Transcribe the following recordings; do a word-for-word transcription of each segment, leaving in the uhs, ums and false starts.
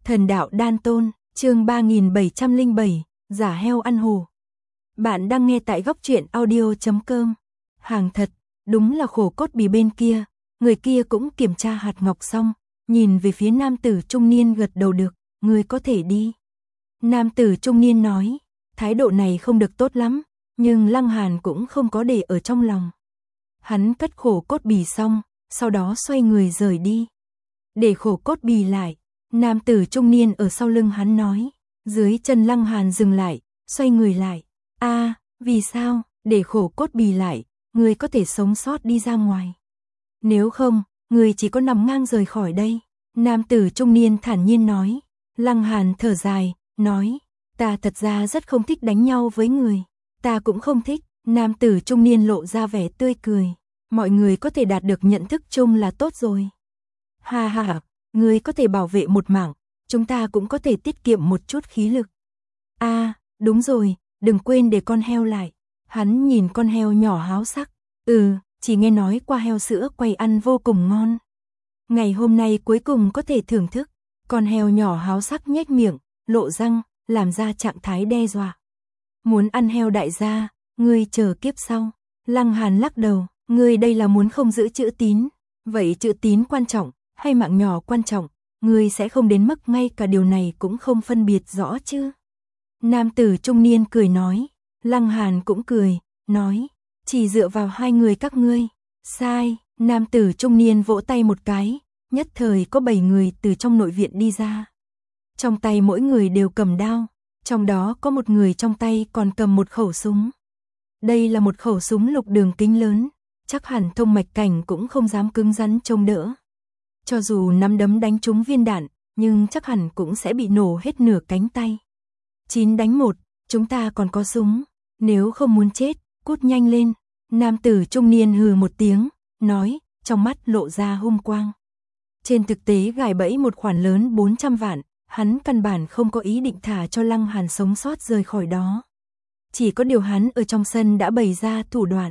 Thần đạo đan tôn, chương ba nghìn bảy trăm lẻ bảy, giả heo ăn hổ. Bạn đang nghe tại góc truyện audio chấm com. Hàng thật, đúng là khổ cốt bì bên kia, người kia cũng kiểm tra hạt ngọc xong, nhìn về phía nam tử trung niên gật đầu được, người có thể đi. Nam tử trung niên nói, thái độ này không được tốt lắm, nhưng Lăng Hàn cũng không có để ở trong lòng. Hắn cất khổ cốt bì xong, sau đó xoay người rời đi. Để khổ cốt bì lại, nam tử trung niên ở sau lưng hắn nói, dưới chân Lăng Hàn dừng lại, xoay người lại. A, à, vì sao, để khổ cốt bì lại, người có thể sống sót đi ra ngoài. Nếu không, người chỉ có nằm ngang rời khỏi đây. Nam tử trung niên thản nhiên nói. Lăng Hàn thở dài, nói, ta thật ra rất không thích đánh nhau với người. Ta cũng không thích. Nam tử trung niên lộ ra vẻ tươi cười. Mọi người có thể đạt được nhận thức chung là tốt rồi. Ha ha, người có thể bảo vệ một mạng, chúng ta cũng có thể tiết kiệm một chút khí lực. A, à, đúng rồi, đừng quên để con heo lại. Hắn nhìn con heo nhỏ háo sắc. Ừ, chỉ nghe nói qua heo sữa quay ăn vô cùng ngon. Ngày hôm nay cuối cùng có thể thưởng thức. Con heo nhỏ háo sắc nhếch miệng, lộ răng, làm ra trạng thái đe dọa. Muốn ăn heo đại gia, ngươi chờ kiếp sau. Lăng Hàn lắc đầu, ngươi đây là muốn không giữ chữ tín. Vậy chữ tín quan trọng, hay mạng nhỏ quan trọng, ngươi sẽ không đến mức ngay cả điều này cũng không phân biệt rõ chứ. Nam tử trung niên cười nói. Lăng Hàn cũng cười, nói, chỉ dựa vào hai người các ngươi. Sai, nam tử trung niên vỗ tay một cái, nhất thời có bảy người từ trong nội viện đi ra. Trong tay mỗi người đều cầm đao, trong đó có một người trong tay còn cầm một khẩu súng. Đây là một khẩu súng lục đường kính lớn, chắc hẳn thông mạch cảnh cũng không dám cứng rắn trông đỡ. Cho dù nắm đấm đánh trúng viên đạn, nhưng chắc hẳn cũng sẽ bị nổ hết nửa cánh tay. Chín đánh một, chúng ta còn có súng. Nếu không muốn chết, cút nhanh lên. Nam tử trung niên hừ một tiếng, nói, trong mắt lộ ra hung quang. Trên thực tế gài bẫy một khoản lớn bốn trăm vạn, hắn căn bản không có ý định thả cho Lăng Hàn sống sót rời khỏi đó. Chỉ có điều hắn ở trong sân đã bày ra thủ đoạn.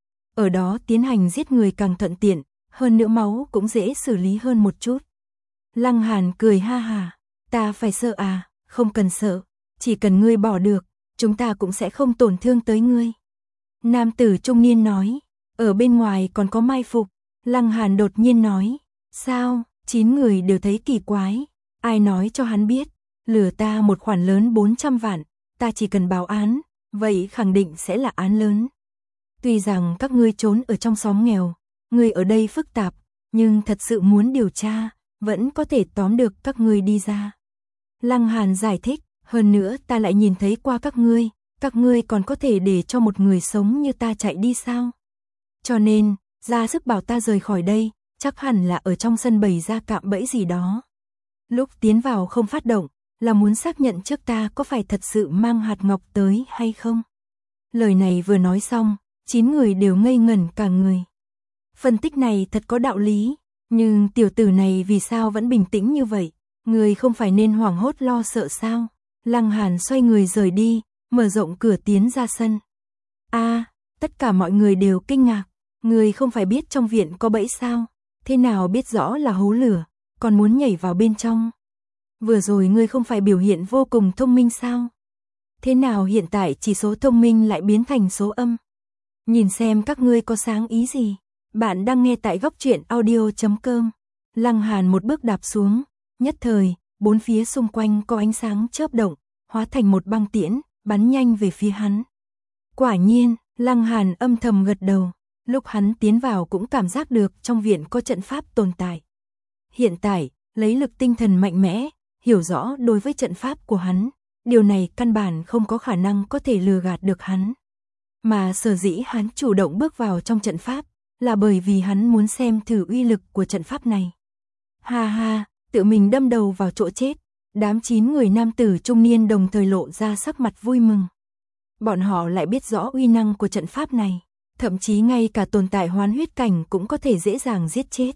Ở đó tiến hành giết người càng thuận tiện, hơn nữa máu cũng dễ xử lý hơn một chút. Lăng Hàn cười ha hà, ta phải sợ à, không cần sợ, chỉ cần ngươi bỏ được, chúng ta cũng sẽ không tổn thương tới ngươi. Nam tử trung niên nói, ở bên ngoài còn có mai phục. Lăng Hàn đột nhiên nói, sao, chín người đều thấy kỳ quái, ai nói cho hắn biết, lừa ta một khoản lớn bốn trăm vạn, ta chỉ cần báo án, vậy khẳng định sẽ là án lớn. Tuy rằng các ngươi trốn ở trong xóm nghèo, người ở đây phức tạp, nhưng thật sự muốn điều tra, vẫn có thể tóm được các ngươi đi ra. Lăng Hàn giải thích, hơn nữa ta lại nhìn thấy qua các ngươi, các ngươi còn có thể để cho một người sống như ta chạy đi sao? Cho nên, ra sức bảo ta rời khỏi đây, chắc hẳn là ở trong sân bày ra cạm bẫy gì đó. Lúc tiến vào không phát động, là muốn xác nhận trước ta có phải thật sự mang hạt ngọc tới hay không? Lời này vừa nói xong, chín người đều ngây ngẩn cả người. Phân tích này thật có đạo lý, nhưng tiểu tử này vì sao vẫn bình tĩnh như vậy? Người không phải nên hoảng hốt lo sợ sao? Lăng Hàn xoay người rời đi, mở rộng cửa tiến ra sân. A, à, tất cả mọi người đều kinh ngạc. Người không phải biết trong viện có bẫy sao? Thế nào biết rõ là hố lửa, còn muốn nhảy vào bên trong? Vừa rồi ngươi không phải biểu hiện vô cùng thông minh sao? Thế nào hiện tại chỉ số thông minh lại biến thành số âm? Nhìn xem các ngươi có sáng ý gì? Bạn đang nghe tại góc truyện audio chấm com. Lăng Hàn một bước đạp xuống, nhất thời, bốn phía xung quanh có ánh sáng chớp động, hóa thành một băng tiễn, bắn nhanh về phía hắn. Quả nhiên, Lăng Hàn âm thầm gật đầu, lúc hắn tiến vào cũng cảm giác được trong viện có trận pháp tồn tại. Hiện tại, lấy lực tinh thần mạnh mẽ, hiểu rõ đối với trận pháp của hắn, điều này căn bản không có khả năng có thể lừa gạt được hắn. Mà sở dĩ hắn chủ động bước vào trong trận pháp, là bởi vì hắn muốn xem thử uy lực của trận pháp này. Ha ha, tự mình đâm đầu vào chỗ chết. Đám chín người nam tử trung niên đồng thời lộ ra sắc mặt vui mừng. Bọn họ lại biết rõ uy năng của trận pháp này, thậm chí ngay cả tồn tại hoán huyết cảnh cũng có thể dễ dàng giết chết.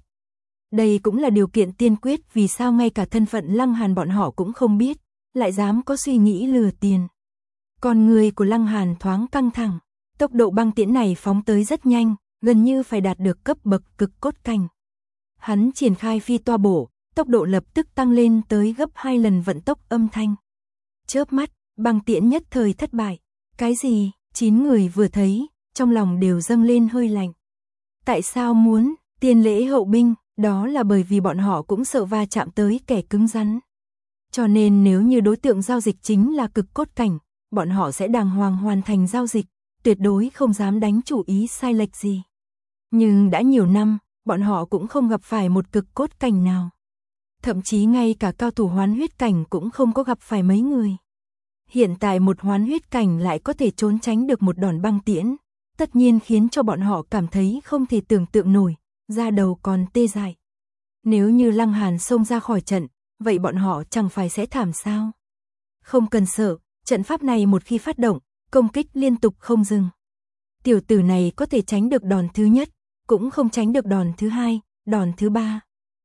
Đây cũng là điều kiện tiên quyết vì sao ngay cả thân phận Lăng Hàn bọn họ cũng không biết, lại dám có suy nghĩ lừa tiền. Con người của Lăng Hàn thoáng căng thẳng, tốc độ băng tiễn này phóng tới rất nhanh, gần như phải đạt được cấp bậc cực cốt cảnh. Hắn triển khai phi toa bổ, tốc độ lập tức tăng lên tới gấp hai lần vận tốc âm thanh. Chớp mắt, băng tiễn nhất thời thất bại. Cái gì? Chín người vừa thấy, trong lòng đều dâng lên hơi lạnh. Tại sao muốn tiền lễ hậu binh? Đó là bởi vì bọn họ cũng sợ va chạm tới kẻ cứng rắn. Cho nên nếu như đối tượng giao dịch chính là cực cốt cảnh, bọn họ sẽ đàng hoàng hoàn thành giao dịch, tuyệt đối không dám đánh chủ ý sai lệch gì. Nhưng đã nhiều năm, bọn họ cũng không gặp phải một cực cốt cảnh nào. Thậm chí ngay cả cao thủ hoán huyết cảnh cũng không có gặp phải mấy người. Hiện tại một hoán huyết cảnh lại có thể trốn tránh được một đòn băng tiễn, tất nhiên khiến cho bọn họ cảm thấy không thể tưởng tượng nổi, da đầu còn tê dại. Nếu như Lăng Hàn xông ra khỏi trận, vậy bọn họ chẳng phải sẽ thảm sao? Không cần sợ, trận pháp này một khi phát động, công kích liên tục không dừng. Tiểu tử này có thể tránh được đòn thứ nhất, cũng không tránh được đòn thứ hai, đòn thứ ba.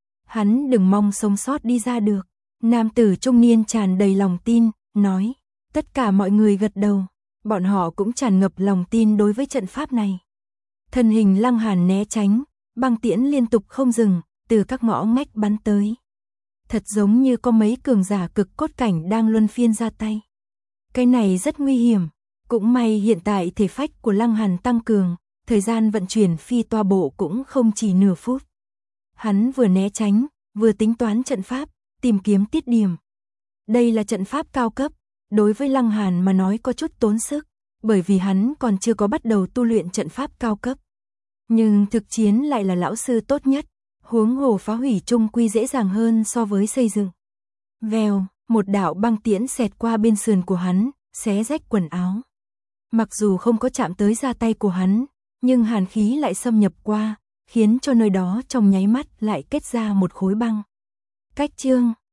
Hắn đừng mong sống sót đi ra được. Nam tử trung niên tràn đầy lòng tin, nói. Tất cả mọi người gật đầu, bọn họ cũng tràn ngập lòng tin đối với trận pháp này. Thân hình Lăng Hàn né tránh, băng tiễn liên tục không dừng, từ các ngõ ngách bắn tới. Thật giống như có mấy cường giả cực cốt cảnh đang luân phiên ra tay. Cái này rất nguy hiểm, cũng may hiện tại thể phách của Lăng Hàn tăng cường, thời gian vận chuyển phi toa bộ cũng không chỉ nửa phút. Hắn vừa né tránh, vừa tính toán trận pháp, tìm kiếm tiết điểm. Đây là trận pháp cao cấp, đối với Lăng Hàn mà nói có chút tốn sức, bởi vì hắn còn chưa có bắt đầu tu luyện trận pháp cao cấp. Nhưng thực chiến lại là lão sư tốt nhất, huống hồ phá hủy chung quy dễ dàng hơn so với xây dựng. Vèo, một đạo băng tiễn xẹt qua bên sườn của hắn, xé rách quần áo. Mặc dù không có chạm tới da tay của hắn, nhưng hàn khí lại xâm nhập qua, khiến cho nơi đó trong nháy mắt lại kết ra một khối băng. Cách chương